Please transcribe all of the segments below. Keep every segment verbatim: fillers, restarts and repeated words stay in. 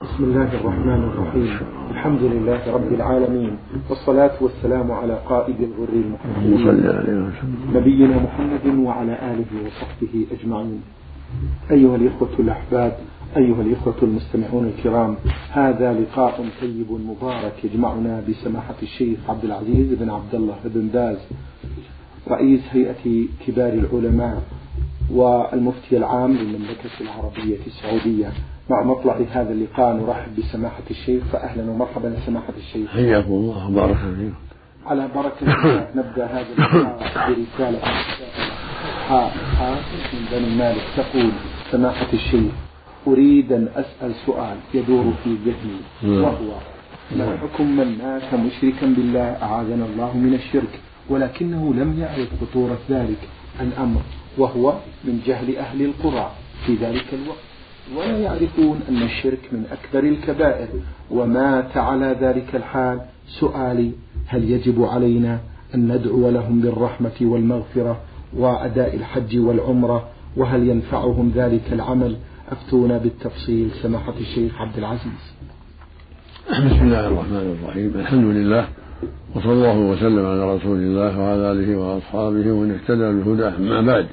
بسم الله الرحمن الرحيم. الحمد لله رب العالمين، والصلاة والسلام على قائد الغر المحمدين نبينا محمد وعلى آله وصحبه أجمعين. أيها الإخوة الأحباب، أيها الإخوة المستمعون الكرام، هذا لقاء طيب مبارك يجمعنا بسماحة الشيخ عبد العزيز بن عبد الله بن باز رئيس هيئة كبار العلماء والمفتي العام للمملكة العربية السعودية. مع مطلع هذا اللقاء نرحب بسماحة الشيخ، فأهلا ومرحبا سماحة الشيخ. حياكم الله وبارك فيكم. على بركة الله نبدأ هذا اللقاء برسالة حاء حاء من بني مالك تقول: سماحة الشيخ، أريد أن أسأل سؤال يدور في ذهني، وهو: ما حكم من مات مشركا بالله أعاذنا الله من الشرك، ولكنه لم يعرف خطورة ذلك الأمر، وهو من جهل أهل القرى في ذلك الوقت، ولا يعرفون أن الشرك من أكبر الكبائر، ومات على ذلك الحال؟ سؤالي: هل يجب علينا أن ندعو لهم بالرحمة والمغفرة وأداء الحج والعمرة، وهل ينفعهم ذلك العمل؟ أفتونا بالتفصيل سماحة الشيخ عبد العزيز. بسم الله الرحمن الرحيم. الحمد لله، وصلى الله وسلم على رسول الله وعلى آله وأصحابه ومن اهتدى بهداه. أما بعد،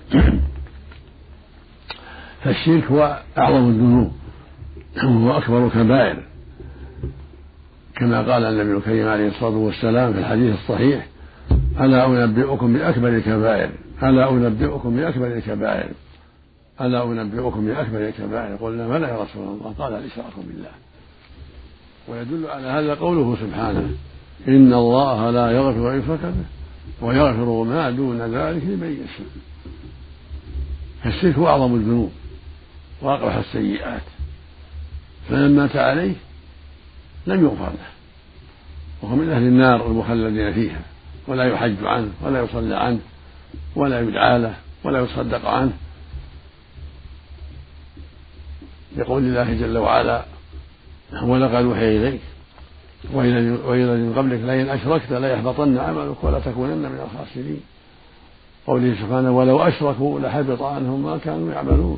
فالشرك هو أعظم الذنوب وهو أكبر الكبائر، كما قال النبي الكريم عليه الصلاة والسلام في الحديث الصحيح: ألا أنبئكم بأكبر الكبائر ألا أنبئكم بأكبر الكبائر ألا أنبئكم بأكبر الكبائر قلنا: بلى يا رسول الله، قال: الإشراك بالله. ويدل على هذا قوله سبحانه: إن الله لا يغفر أن يشرك به ويغفر ما دون ذلك لمن يشاء. فالشرك هو أعظم الذنوب وأقبح السيئات، فمن مات عليه لم يغفر له، وهو من أهل النار المخلدين فيها، ولا يحج عنه ولا يصلى عنه ولا يدعى له ولا يصدق عنه، يقول الله جل وعلا: ولقد أوحي إليك وإلى من قبلك لئن أشركت ليحبطن عملك ولا تكونن من الخاسرين. قوله سبحانه: ولو أشركوا لحبط عنهم ما كانوا يعملون.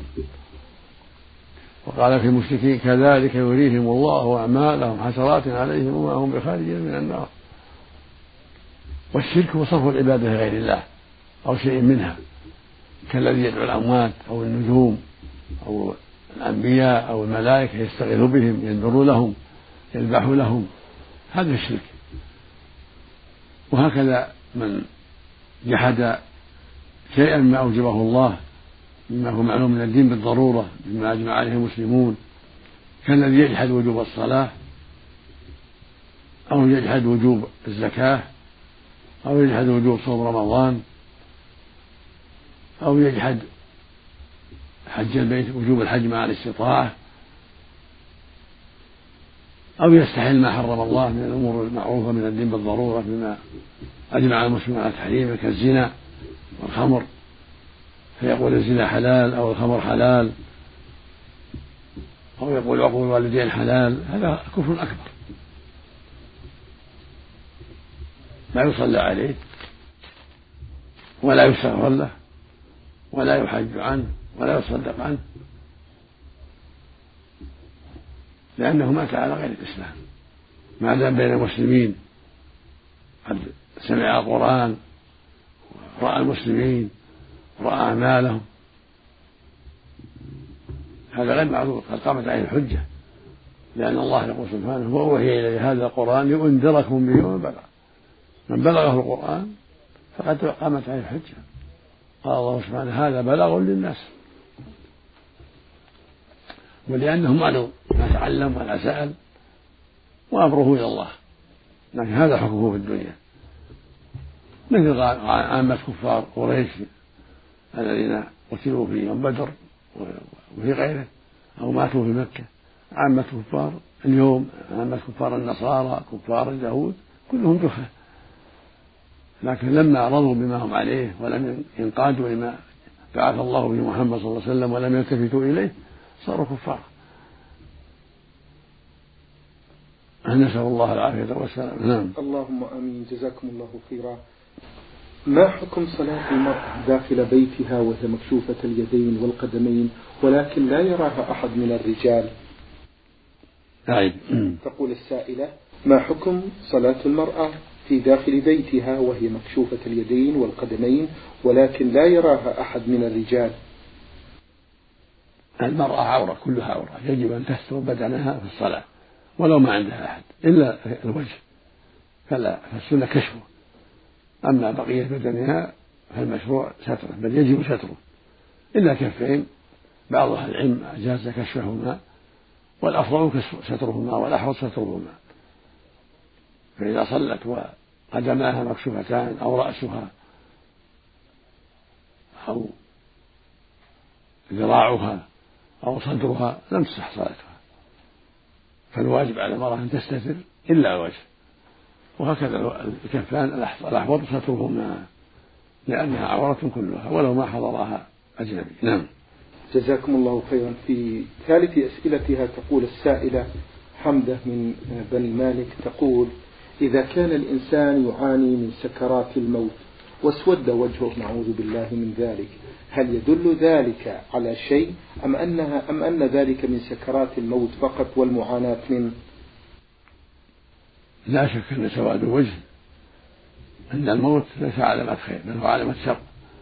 وقال في المشركين: كذلك يريهم الله أعمالهم حسرات عليهم وما هم بخارجين من النار. والشرك هو صرف العبادة لغير الله أو شيء منها، كالذي يدعو الأموات أو النجوم أو الأنبياء أو الملائكة يستغيث بهم، ينذر لهم، يذبح لهم، هذا الشرك. وهكذا من جحد شيئا ما أوجبه الله مما هو معلوم من الدين بالضرورة مما أجمع عليه المسلمون، كالذي يجحد وجوب الصلاة أو يجحد وجوب الزكاة أو يجحد وجوب صوم رمضان أو يجحد حج البيت، وجوب الحج مع الاستطاعة، أو يستحل ما حرم الله من الأمور المعروفة من الدين بالضرورة بما أجمع المسلمون على تحريمه كالزنا والخمر، فيقول الزنا حلال أو الخمر حلال، أو يقول عقوق الوالدين حلال. هذا كفر أكبر، لا يصلى عليه ولا يستغفر له ولا يحج عنه ولا يصدق عنه، لأنه مات على غير الإسلام. ما دام بين المسلمين قد سمع القرآن ورأى المسلمين ورأى أعمالهم، هذا غير معذور، قد قامت عليه الحجة، لأن الله يقول سبحانه: وأوحي إلي هذا القرآن لأنذركم به ومن بلغ. من بلغه القرآن فقد قامت عليه الحجة. قال الله سبحانه: هذا بلاغ للناس. ولأنه معلوم ما تعلم ولا سأل وأمره إلى الله، لكن هذا حكمه في الدنيا، مثل عامة كفار قريش الذين قتلوا في يوم بدر وفي غيره أو ماتوا في مكة. عامة كفار اليوم، عامة كفار النصارى، كفار اليهود، كلهم جهال، لكن لما رضوا بما هم عليه ولم ينقادوا لما بعث الله به محمد صلى الله عليه وسلم ولم يلتفتوا إليه صاروا كفار. نسأل الله العافية والسلام. نعم. اللهم آمين. جزاكم الله خيرا. ما حكم صلاة المرأة داخل بيتها وهي مكشوفة اليدين والقدمين ولكن لا يراها أحد من الرجال؟ عيب. تقول السائلة: ما حكم صلاة المرأة في داخل بيتها وهي مكشوفة اليدين والقدمين ولكن لا يراها أحد من الرجال؟ المرأة عورة، كلها عورة، يجب أن تستر بدنها في الصلاة ولو ما عندها أحد إلا الوجه، فلا، فالسنة كشفه. أما بقية بدنها فالمشروع ستره، بل يجب ستره إلا كفين. بعض أهل العلم أجاز كشفهما، والأفضل سترهما والأحوط سترهما. فإذا صلت وقدماها مكشوفتان أو رأسها أو ذراعها أو صدرها لم تصح صلاتها، فالواجب على المرأة أن تستتر إلا الوجه، وهكذا الكفان الأحوط سترهما لأنها عورة كلها ولو ما حضرها أجنبي. نعم. جزاكم الله خيرا. في ثالث أسئلتها تقول السائلة حمدة من بني مالك، تقول: إذا كان الإنسان يعاني من سكرات الموت واسود وجهه نعوذ بالله من ذلك، هل يدل ذلك على شيء أم أنها أم أن ذلك من سكرات الموت فقط والمعاناة منه؟ لا شك أن سواد الوجه عند الموت ليس علامة خير بل هو علامة شر،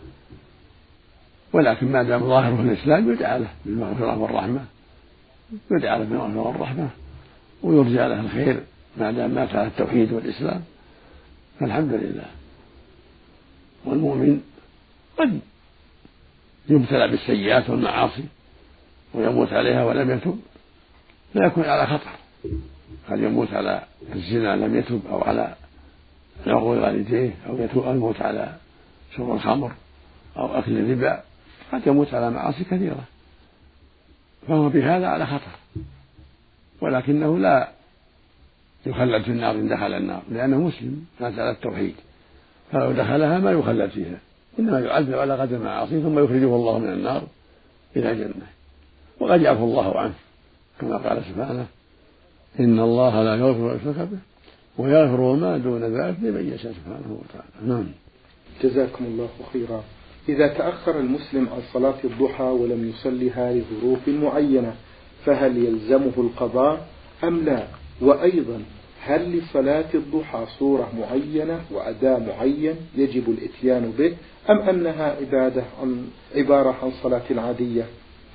ولكن ما دام ظاهره الإسلام يدعى له بالمغفرة والرحمة، يدعى له بالمغفرة والرحمة ويرجى له الخير ما دام مات على التوحيد والإسلام، فالحمد لله. والمؤمن قد يبتلى بالسيئات والمعاصي ويموت عليها ولم يتب، لا يكون على خطر، قد يموت على الزنا لم يتب، أو على عقوق والديه، أو يموت على شرب الخمر أو أكل الربا، قد يموت على معاصي كثيرة، فهو بهذا على خطر، ولكنه لا يخلد في النار إن دخل النار، لأنه مسلم مات على التوحيد، فلو دخلها ما يخلد فيها، إنما يعذب على قدر معاصيه ثم يخرجه الله من النار إلى جنة، وقد يعفو الله عنه كما قال سبحانه: إن الله لا يغفر أن يشرك به ويغفر ما دون ذلك لمن يشاء سبحانه وتعالى. نعم. جزاكم الله خيرا. إذا تأخر المسلم عن صلاة الضحى ولم يصلها لظروف معينة فهل يلزمه القضاء أم لا؟ وأيضا هل لصلاة الضحى صورة معينة وأداء معين يجب الإتيان به أم أنها عبادة عن عبارة عن صلاة عادية؟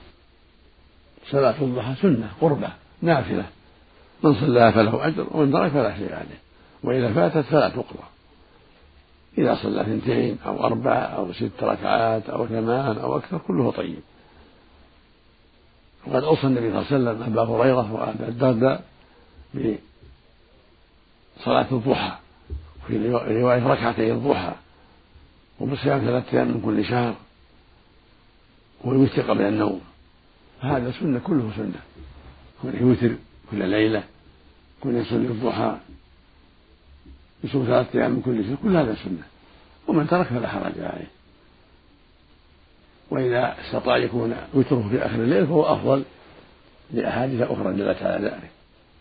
صلاة الضحى سنة قربة نافلة، من صلاها فله أجر ومن ترك فلا شيء عليه، وإذا فاتت فلا تقضى. إذا صلى اثنتين أو أربعة أو ست ركعات أو ثمان أو أكثر كله طيب. وقد أوصى النبي صلى الله عليه وسلم أبا هريرة وأبا الدرداء بصلاة الضحى، في رواية ركعتي الضحى، وبصيام ثلاثة أيام من كل شهر، والوتر قبل النوم. هذا سنة كله سنة، كل يوتر كل ليلة، كل يصلي الضحى، يصوم ثلاثة أيام من كل شهر، كل هذا سنة، ومن ترك فلا حرج عليه. وإذا استطاع يكون وتره في آخر الليل فهو أفضل لأحاديث أخرى دلت على ذلك.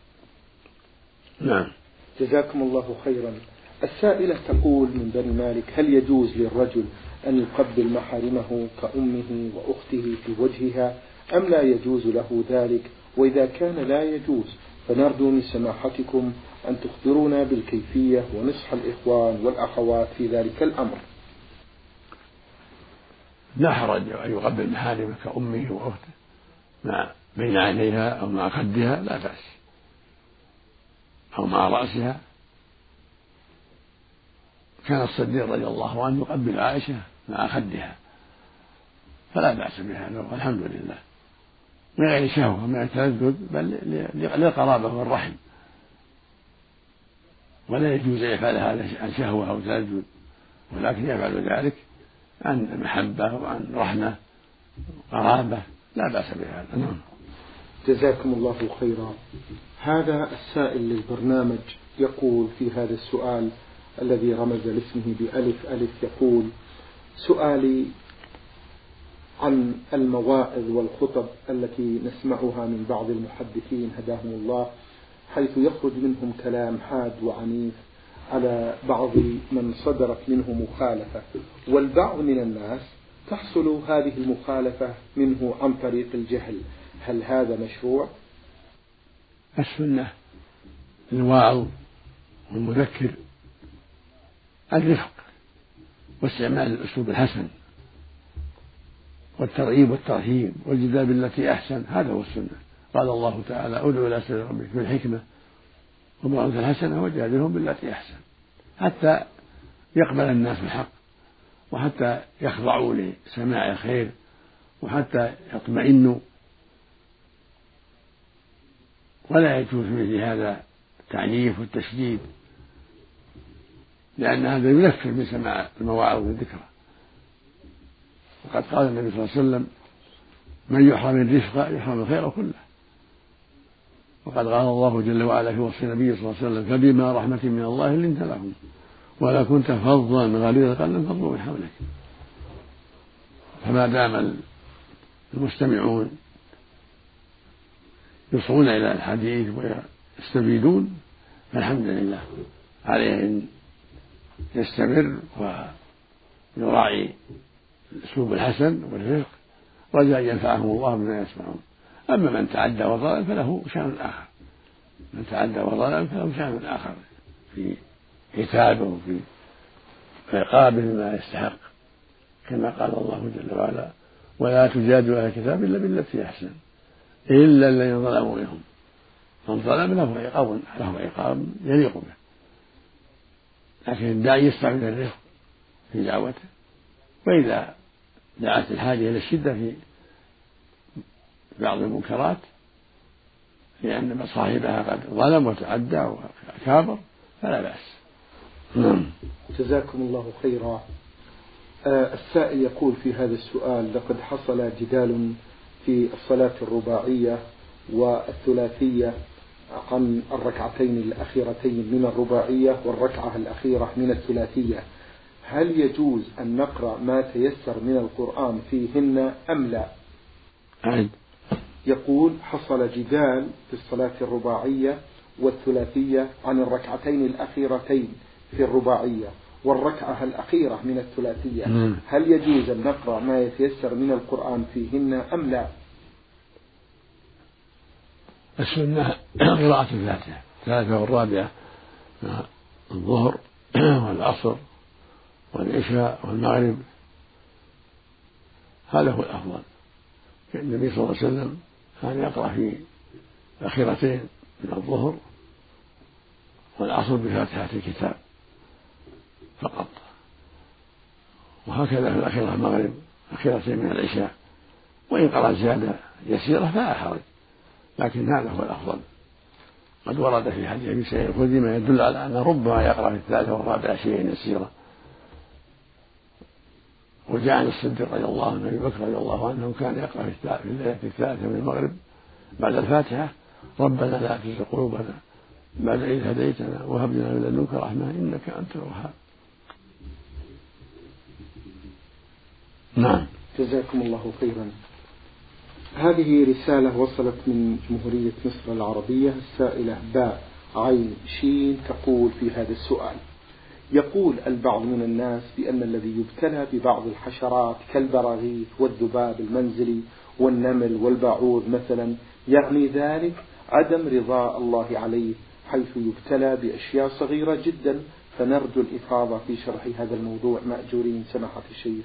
نعم. جزاكم الله خيرا. السائلة تقول من بني مالك: هل يجوز للرجل أن يقبل محارمه كأمه وأخته في وجهها أم لا يجوز له ذلك؟ وإذا كان لا يجوز فنرجو من سماحتكم أن تخبرونا بالكيفية ونصح الإخوان والأخوات في ذلك الأمر. لا حرج أن يقبل محارمه كأمه وأخته مع بين عينيها أو مع خدها، لا بأس، أو مع رأسها. كان الصديق رضي الله عنه يقبل عائشة مع خدها، فلا بأس بهذا والحمد لله، من غير شهوة من التلذذ بل للقرابة والرحم، ولا يجوز أن يفعل هذا عن شهوة أو تلذذ، ولكن يفعل ذلك عن محبة وعن رحمة قرابة، لا بأس بهذا. نعم. جزاكم الله خيرا. هذا السائل للبرنامج يقول في هذا السؤال الذي رمز لاسمه بألف ألف، يقول: سؤالي عن المواعظ والخطب التي نسمعها من بعض المحدثين هداهم الله، حيث يخرج منهم كلام حاد وعنيف على بعض من صدرت منه مخالفة، والبعض من الناس تحصل هذه المخالفة منه عن طريق الجهل، هل هذا مشروع؟ السنة الواعظ والمذكر الرفق واستعمال الأسلوب الحسن والترغيب والترهيب والجدال بالتي أحسن، هذا هو السنة. قال الله تعالى: ادع إلى سبيل ربك بالحكمة والموعظة الحسنة وجادلهم بالتي أحسن، حتى يقبل الناس الحق، وحتى يخضعوا لسماع الخير، وحتى يطمئنوا. ولا يجوز مثل هذا التعنيف والتشديد، لأن هذا ينفر من سماع المواعظ والذكرى. وقد قال النبي صلى الله عليه وسلم: من يحرم الرفق يحرم الخير كله. وقد قال الله جل وعلا في وصف النبي صلى الله عليه وسلم: فبما رحمة من الله لنت لهم ولا كنت فظا غليظ القلب انفضوا من حولك. فما دام المستمعون يصغون إلى الحديث ويستفيدون فالحمد لله، عليه أن يستمر ويراعي الأسلوب الحسن والرفق رجاء ينفعهم الله بما يسمعون. أما من تعدى وظلم فله شأن آخر، من تعدى وظلم فله شأن آخر في عتابه وفي عقابه بما يستحق، كما قال الله جل وعلا: ولا تجادلوا أهل الكتاب إلا بالتي أحسن إلا الذين ظلموا منهم. من ظلم له عقاب له عقاب يليق به، لكن الداعي يستعمل الرفق في دعوته، وإذا دعت الحاجة إلى الشدة في بعض المنكرات لأن صاحبها قد ظلم وتعدى وكابر فلا بأس. نعم. جزاكم الله خيرا. آه السائل يقول في هذا السؤال: لقد حصل جدال في الصلاة الرباعية والثلاثية عن الركعتين الأخيرتين من الرباعية والركعة الأخيرة من الثلاثية، هل يجوز أن نقرأ ما تيسر من القرآن فيهن أم لا؟ أعد. يقول: حصل جدال في الصلاة الرباعية والثلاثية عن الركعتين الأخيرتين في الرباعية والركعة الأخيرة من الثلاثية، م. هل يجوز أن نقرأ ما يتيسر من القرآن فيهن أم لا؟ السنة قراءة الفاتحة الثالثة والرابعة الظهر والعصر والعشاء والمغرب، هذا هو الأفضل. النبي صلى الله عليه وسلم كان يقرأ في الأخيرتين من الظهر والعصر بفاتحة الكتاب فقط، وهكذا في الأخيرة المغرب الأخيرتين من العشاء، وإن قرأ زيادة يسيرة فلا حرج، لكن هذا هو الأفضل. قد ورد في حديث أبي سعيد الخدري ما يدل على أن ربما يقرأ في الثالثة والرابعة شيئا يسيرا. وجاء عن الصديق رضي الله عنه أبي بكر رضي الله عنه كان يقرأ في الليلة الثالثة من المغرب بعد الفاتحة: ربنا لا تزغ قلوبنا بعد إذ هديتنا وهب لنا من لدنك رحمة إنك أنت الوهاب. نعم. جزاكم الله خيرا. هذه رسالة وصلت من جمهورية مصر العربية، السائلة باء عين شين تقول في هذا السؤال: يقول البعض من الناس بأن الذي يبتلى ببعض الحشرات كالبراغيث والذباب المنزلي والنمل والباعوض مثلا يعني ذلك عدم رضاء الله عليه، حيث يبتلى بأشياء صغيرة جدا، فنرجو الإفاضة في شرح هذا الموضوع مأجورين سماحة الشيخ.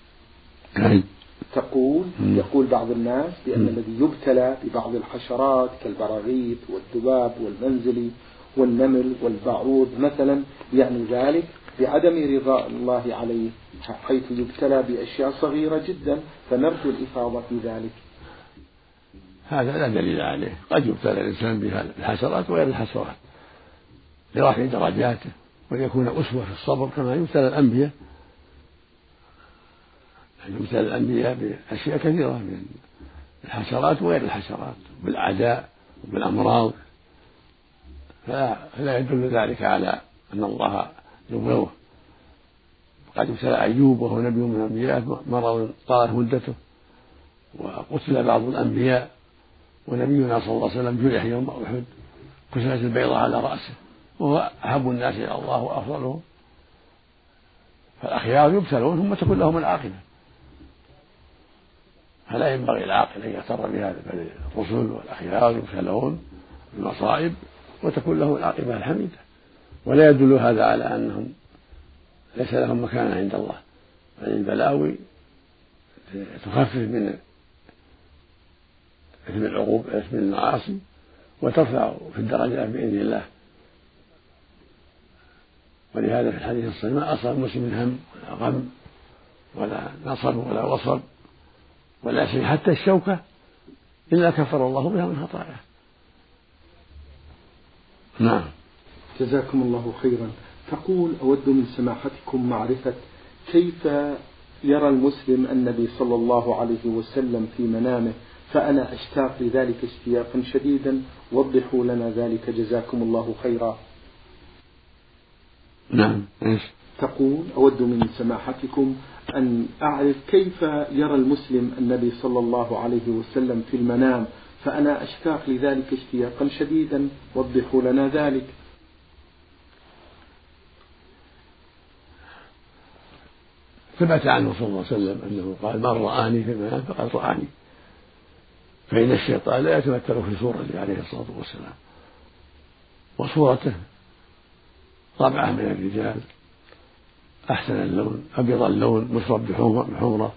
تقول يقول بعض الناس بأن الذي يبتلى ببعض الحشرات كالبراغيث والذباب والمنزلي والنمل والباعوض مثلا يعني ذلك بعدم رضاء الله عليه، حيث يبتلى بأشياء صغيرة جدا، فنرجو الإفاضة في ذلك. هذا لا دليل عليه، قد يبتلى الإنسان بالحشرات وغير الحشرات لرفع درجاته وليكون أسوة في الصبر، كما يبتلى الأنبياء يبتلى الأنبياء بأشياء كثيرة من الحشرات وغير الحشرات، بالأعداء وبالأمراض، فلا يدل ذلك على أن الله يبغضه. قد ابتلى أيوب وهو نبي من الأنبياء مرض طالت مدته، وقتل بعض الأنبياء، ونبينا صلى الله عليه وسلم جرح يوم أحد كسرت البيضة على رأسه، وهو أحب الناس إلى الله وأفضلهم. فالأخيار يبتلون ثم تكون لهم العاقبة، فلا ينبغي العاقل أن يغتر بهذا، بل الرسل والأخيار يبتلون المصائب وتكون لهم العاقبة الحميدة. ولا يدل هذا على أنهم ليس لهم مكانة عند الله، بل البلاوي تخفف من إثم العقوبة إثم المعاصي وترفع في الدرجات بإذن الله. ولهذا في الحديث الصحيح ما أصاب المسلم من هم ولا غم ولا نصب ولا وصب ولا شيء حتى الشوكة إلا كفر الله بها من خطاياه. نعم. جزاكم الله خيرا. تقول: أود من سماحتكم معرفة كيف يرى المسلم النبي صلى الله عليه وسلم في منامه، فأنا أشتاق لذلك اشتياقا شديدا، وضحوا لنا ذلك جزاكم الله خيرا. نعم. إيش؟ تقول: أود من سماحتكم أن أعرف كيف يرى المسلم النبي صلى الله عليه وسلم في المنام، فأنا أشتاق لذلك اشتياقا شديدا، وضحوا لنا ذلك. ثبت عنه صلى الله عليه وسلم أنه قال: من رآني في المنام فقد رآني. فإن الشيطان لا يتمثل في صورته عليه الصلاة والسلام، وصورته طبعه من الرجال أحسن اللون أبيض اللون مشرب بحمرة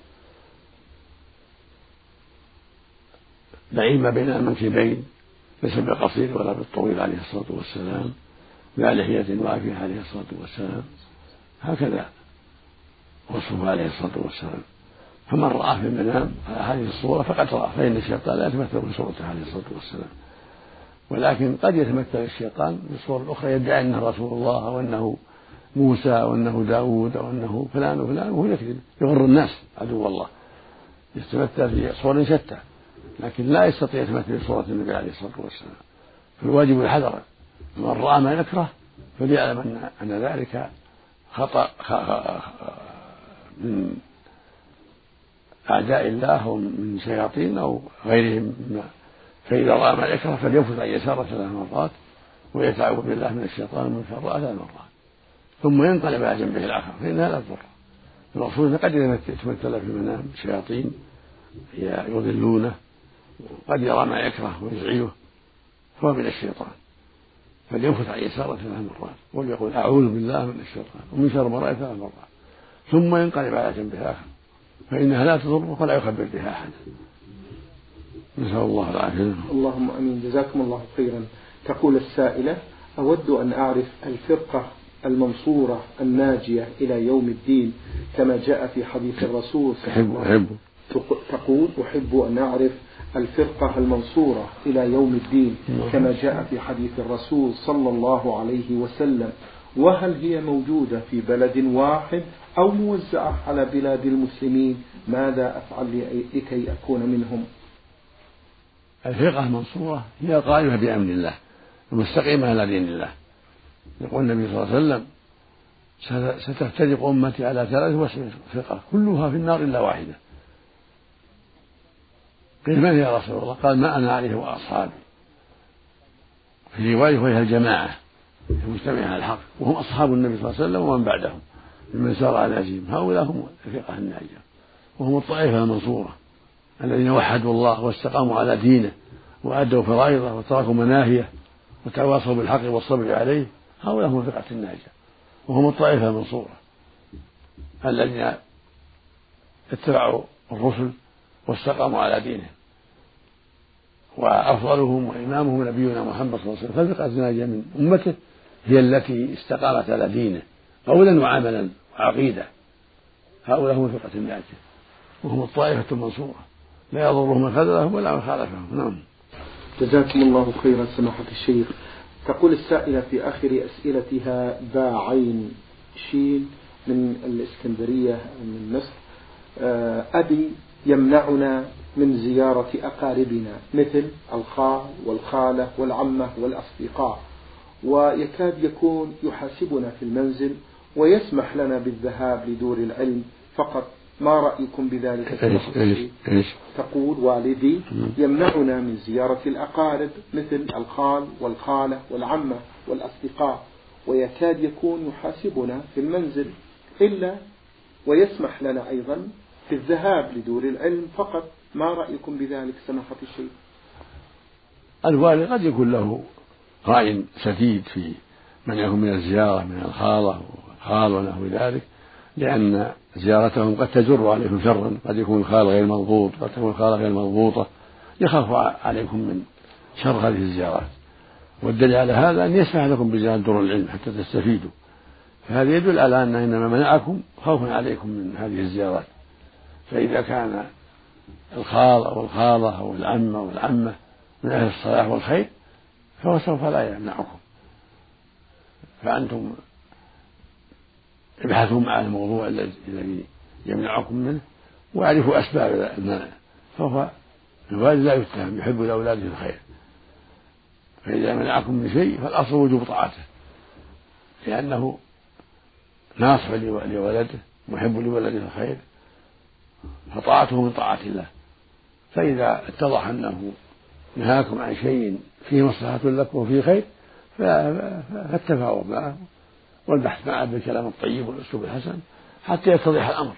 بعيد ما بين المنكبين، ليس بالقصير ولا بالطويل عليه الصلاة والسلام، لا لحية وافية عليه الصلاة والسلام، هكذا وصفه عليه الصلاة والسلام. فمن رآه في المنام على هذه الصورة فقد رآه، فإن الشيطان لا يتمثل بصورته عليه الصلاة والسلام. ولكن قد يتمثل الشيطان بصورة أخرى يدعي أنه رسول الله أو أنه موسى أو أنه داود أو أنه فلان وفلان، وهو يكذب يغر الناس عدو الله، يتمثل في صور شتى، لكن لا يستطيع يتمثل بصورة النبي عليه الصلاة والسلام. فالواجب الحذر، من رأى ما يكره فليعلم أن ذلك خطأ من أعداء الله أو من شياطين أو غيرهم، فإذا رأى ما يكره فلينفث عن يساره ثلاث مرات ويتعوذ بالله من الشيطان من شر ثلاث مرات، ثم ينقلب على جنبه الآخر فإنها لا تضر. الرسول قد يتمثل في المنام شياطين يضلونه، وقد يرى ما يكره ويزعجه فهو من الشيطان، فلينفث عن يساره ثلاث مرات وليقول: أعوذ بالله من الشيطان ومن شر ما رأيت ثلاث مرات، ثم ينقلب على جنبه الآخر فإنها لا تضر ولا يخبر بها أحد. نسأل الله العافية. اللهم آمين. جزاكم الله خيرا. تقول السائلة: أود أن أعرف الفرقة المنصورة الناجية إلى يوم الدين كما جاء في حديث الرسول صلى الله عليه وسلم. تقول: أحب أن أعرف الفرقة المنصورة إلى يوم الدين كما جاء في حديث الرسول صلى الله عليه وسلم، وهل هي موجودة في بلد واحد أو موزعة على بلاد المسلمين؟ ماذا أفعل لكي أكون منهم؟ الفرقة المنصورة هي القائمة بأمر الله المستقيمة على دين الله. يقول النبي صلى الله عليه وسلم: ستفترق أمتي على ثلاث وسبعين فرقة كلها في النار إلا واحدة. قيل: من يا رسول الله؟ قال: ما أنا عليه وأصحابي. في رواية: وهي الجماعة المجتمعة على الحق، وهم أصحاب النبي صلى الله عليه وسلم ومن بعدهم ممن سار على نهجهم. هؤلاء هم الفرقة الناجية، وهم الطائفة المنصورة الذين وحدوا الله واستقاموا على دينه وأدوا فرائضه وتركوا مناهيه وتواصوا بالحق والصبر عليه. هؤلاء هم الفرقة الناجية، وهم الطائفة المنصورة الذين اتبعوا الرسل واستقاموا على دينه، وأفضلهم وإمامهم نبينا محمد صلى الله عليه وسلم. فالفرقة الناجية من أمته هي التي استقامت على دينه قولا وعملا وعقيدة. هؤلاء هم الفرقة الناجية، وهم الطائفة المنصورة، لا يضرهم من خذلهم ولا من خالفهم. نعم. جزاكم الله خيرا سماحة الشيخ. تقول السائلة في آخر أسئلتها: باعين شين من الإسكندرية من مصر: أبي يمنعنا من زيارة أقاربنا مثل الخال والخالة والعمة والأصدقاء، ويكاد يكون يحاسبنا في المنزل ويسمح لنا بالذهاب لدور العلم فقط، ما رأيكم بذلك؟ إيش إيش تقول: والدي يمنعنا من زيارة الأقارب مثل الخال والخالة والعمة والأصدقاء، ويكاد يكون يحاسبنا في المنزل إلا ويسمح لنا أيضا في الذهاب لدور العلم فقط، ما رأيكم بذلك سماحة الشيخ؟ الوالد قد يكون له رأي سديد في من يكون من الزيارة من الخالة والخال ونحو ذلك، لأن زيارتهم قد تجر عليكم شرا، قد يكون الخال غير مضبوط، قد تكون الخالة غير مضبوطة، يخاف عليكم من شر هذه الزيارات. والدليل على هذا أن يسمح لكم بزيارة دور العلم حتى تستفيدوا، فهذا يدل على أن إنما منعكم خوف عليكم من هذه الزيارات. فإذا كان الخال أو الخالة أو العم أو العمة من أهل الصلاح والخير فهو سوف لا يمنعكم، فأنتم ابحثوا مع الموضوع الذي يمنعكم منه واعرفوا أسباب المنع، فهو الوالد لا يتهم، يحب لأولاده الخير، فإذا منعكم من شيء فالأصل وجوب طاعته، لأنه ناصح لولده محب لولده الخير، فطاعته من طاعة الله. فإذا اتضح أنه نهاكم عن شيء فيه مصلحة لكم وفيه خير فاتفقوا معه والبحث معه بالكلام الطيب والأسلوب الحسن حتى يتضح الأمر.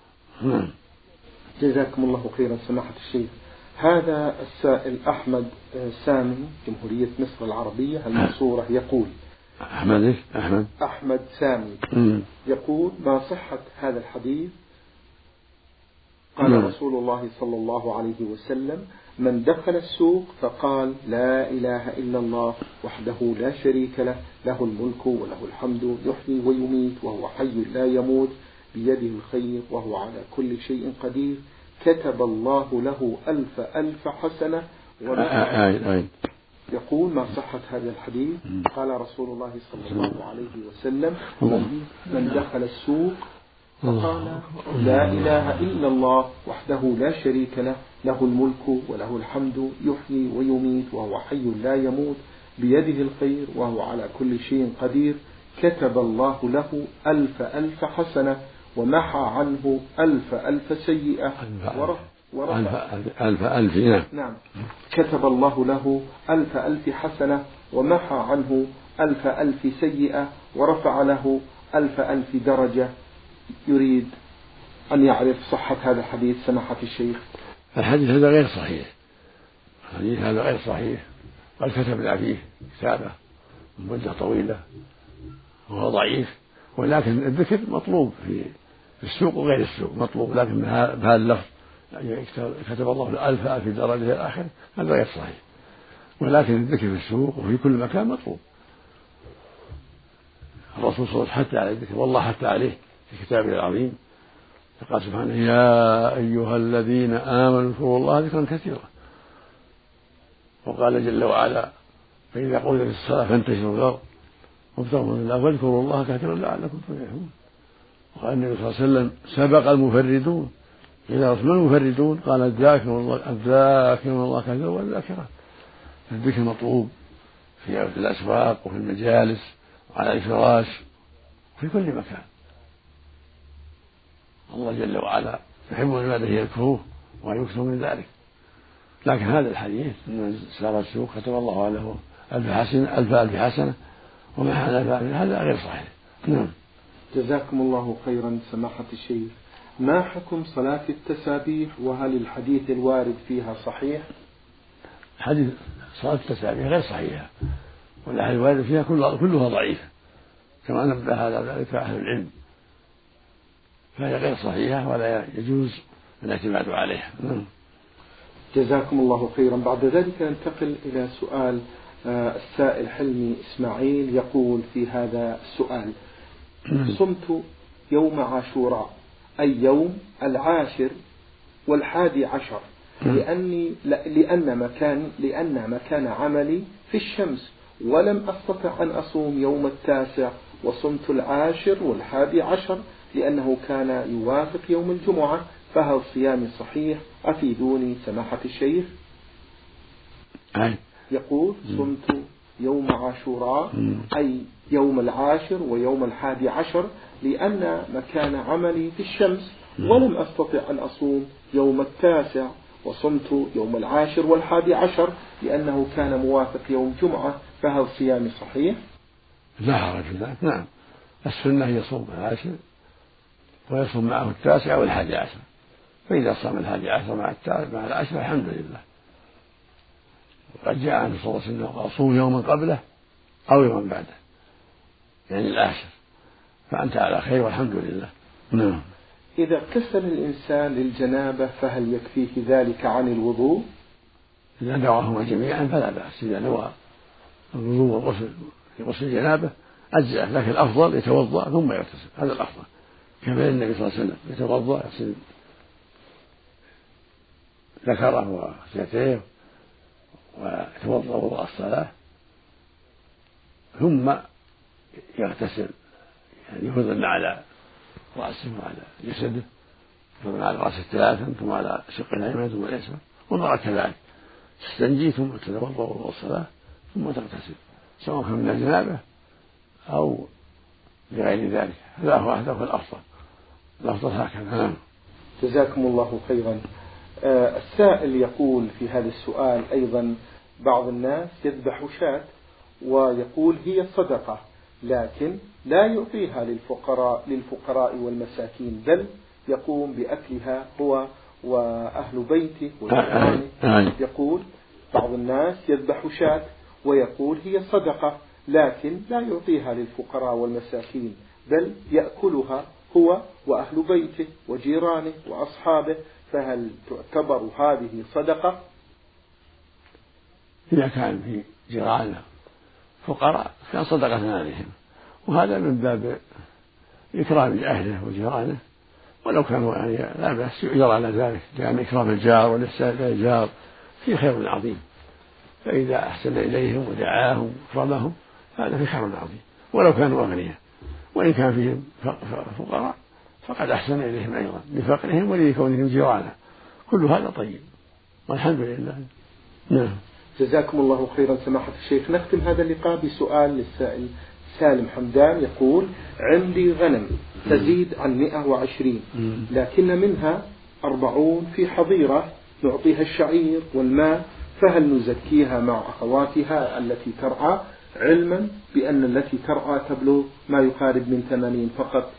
جزاكم الله خيرا سماحة الشيخ. هذا السائل أحمد سامي جمهورية مصر العربية المنصورة يقول أحمد إيش؟ أحمد أحمد سامي م. يقول: ما صحة هذا الحديث؟ قال م. رسول الله صلى الله عليه وسلم: من دخل السوق فقال لا إله إلا الله وحده لا شريك له له الملك وله الحمد يحيي ويميت وهو حي لا يموت بيده الخير وهو على كل شيء قدير كتب الله له ألف ألف حسنة. يقول: ما صحة هذا الحديث؟ قال رسول الله صلى الله عليه وسلم: من دخل السوق فقال لا إله إلا الله وحده لا شريك له له الملك وله الحمد يحيي ويميت وهو حي لا يموت بيده الخير وهو على كل شيء قدير كتب الله له ألف ألف حسنة ومحى عنه ألف ألف سيئة ورفع ألف ألف نعم كتب الله له ألف ألف حسنة ومحى عنه ألف ألف سيئة ورفع له ألف ألف درجة. يريد أن يعرف صحة هذا الحديث سماحة الشيخ. الحديث هذا غير صحيح، الحديث هذا غير صحيح، قد كتبنا فيه كتابة مدة طويلة وهو ضعيف، ولكن الذكر مطلوب في السوق وغير السوق مطلوب، لكن بهذا اللفظ يعني كتب الله ألف ألف درجة إلى الآخر هذا غير صحيح، ولكن الذكر في السوق وفي كل مكان مطلوب. الرسول صلى الله عليه وسلم حتى على الذكر والله حتى عليه في كتابه العظيم، فقال سبحانه: يا أيها الذين آمنوا اذكروا الله ذكرا كثيرا. وقال جل وعلا: فإذا قضيت الصلاة فانتشروا في الأرض وابتغوا من الله واذكروا الله كثيرا لعلكم تفلحون. وقال النبي صلى الله عليه وسلم: سبق المفردون. إذا رسول المفردون قال: الذاكرون الله الذاكرون الله كثيرا والذاكرات. الذكر مطلوب في الأسواق وفي المجالس وعلى الفراش في كل مكان. الله جل وعلا يحب عباده يذكروه ويكثروا من ذلك، لكن هذا الحديث من سار السوق كتب الله له ألف حسنة ألف ألف حسنة ومحى ألف ألف هذا غير صحيح. نعم. جزاكم الله خيرا سماحة الشيخ. ما حكم صلاة التسابيح وهل الحديث الوارد فيها صحيح؟ حديث صلاة التسابيح غير صحيحة، والأحاديث الوارد فيها كلها ضعيفة كما نبه على ذلك أهل العلم، فهي غير صحيحة ولا يجوز الاعتماد عليها. جزاكم الله خيرا. بعد ذلك ننتقل إلى سؤال السائل حلمي إسماعيل يقول في هذا السؤال: صمت يوم عاشوراء أي يوم العاشر والحادي عشر لأني لأن مكان لأن مكان عملي في الشمس ولم أستطع أن أصوم يوم التاسع، وصمت العاشر والحادي عشر لأنه كان يوافق يوم الجمعة، فهل صيامي صحيح؟ أفيدوني سماحة الشيخ. يقول: صمت يوم عاشوراء أي يوم العاشر ويوم الحادي عشر لأن مكان عملي في الشمس ولم أستطع أن أصوم يوم التاسع، وصمت يوم العاشر والحادي عشر لأنه كان موافق يوم جمعة، فهل صيامي صحيح؟ لا حرج في ذلك. نعم، السنة هي صوم العاشر ويصوم معه التاسع والحادي عشر، فإذا صام الحادي عشر مع التاسع مع العاشر الحمد لله. وقد جاء عنه صلى الله عليه وسلم قال صوم يوما قبله أو يوما بعده، يعني العاشر، فأنت على خير والحمد لله. نعم. إذا اغتسل الإنسان للجنابة فهل يكفيه ذلك عن الوضوء؟ إذا نواهما جميعا فلا بأس، إذا نوى الوضوء والغسل في غسل الجنابة أجزأ، لكن الأفضل يتوضأ ثم يغتسل، هذا الأفضل، كما النبي صلى الله عليه وسلم يتوضأ يغسل ذكره وخشيته ويتوضأ وضوء الصلاة ثم يغتسل، يعني يفضل على رأسه وعلى جسده، ثم على رأسه ثلاثا ثم على شق الأيمن ثم اليسار، والمرأة كذلك تستنجي ثم تتوضأ وضوء الصلاة ثم تغتسل، سواء كان من الجنابة أو لغير ذلك، هذا هو هذا هو الأفضل، الأفضل هكذا. جزاكم الله خيرا. آه السائل يقول في هذا السؤال أيضا: بعض الناس يذبح شاة ويقول هي صدقة، لكن لا يعطيها للفقراء للفقراء والمساكين، بل يقوم بأكلها هو وأهل بيته وجيرانه. يقول بعض الناس يذبح شاة ويقول هي صدقة، لكن لا يعطيها للفقراء والمساكين، بل يأكلها هو وأهل بيته وجيرانه وأصحابه، فهل تعتبر هذه صدقة؟ إذا كان في جيرانه فقراء كان صدقة عليهم، وهذا من باب إكرام لأهله وجيرانه، ولو كانوا يعني لا بأس يؤجر على ذلك، لأن إكرام الجار والإحسان إلى الجار فيه خير عظيم، فإذا أحسن إليهم ودعاهم وكرمهم هذا فيه خير عظيم، ولو كانوا أغنياء، وإن كان فيهم فقراء فقد أحسن إليهم أيضا لفقرهم ولكونهم جيرانه، كل هذا طيب والحمد لله. نعم. جزاكم الله خيرا سماحة الشيخ. نختم هذا اللقاء بسؤال للسائل سالم حمدان، يقول: عندي غنم تزيد عن مئة وعشرين، لكن منها أربعون في حظيرة نعطيها الشعير والماء، فهل نزكيها مع أخواتها التي ترعى، علما بأن التي ترعى تبلغ ما يقارب من ثمانين فقط؟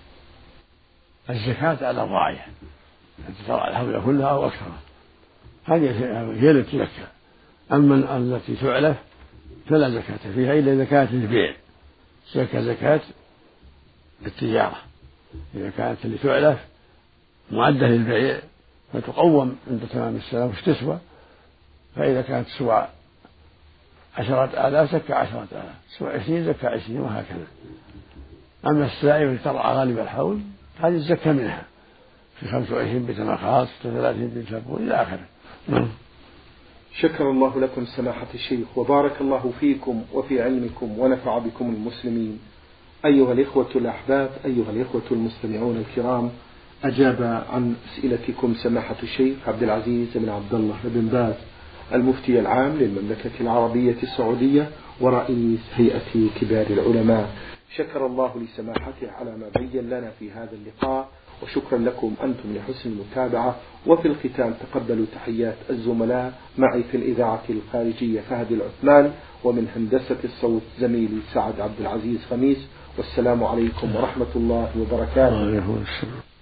الزكاة على الراعية التي ترعى الحول كلها أو أكثرها، هذه هي التي تزكى، أما التي تعلف فلا زكاة فيها إلا زكاة البيع، زكاة زكاة التجارة، إذا كانت اللي تعلف معدة للبيع فتقوم عند تمام السنة وش تسوى، فإذا كانت تسوى عشرة آلاف زكى عشرة آلاف، تسوى عشرين زكى عشرين، وهكذا. أما السائل التي ترعى غالب الحول هذه الزكاة منها في خمسة وعشرين بنت مخاص، ثلاثين بنت لبون، إلى آخره. شكر الله لكم سماحة الشيخ، وبارك الله فيكم وفي علمكم ونفع بكم المسلمين. أيها الإخوة الأحباب، أيها الإخوة المستمعون الكرام، أجاب عن أسئلتكم سماحة الشيخ عبد العزيز بن عبد الله بن باز، المفتي العام للمملكة العربية السعودية ورئيس هيئة كبار العلماء. شكر الله لسماحته على ما بين لنا في هذا اللقاء، وشكرا لكم أنتم لحسن المتابعة. وفي الختام تقبلوا تحيات الزملاء معي في الإذاعة الخارجية فهد العثمان، ومن هندسة الصوت زميلي سعد عبد العزيز خميس، والسلام عليكم ورحمة الله وبركاته.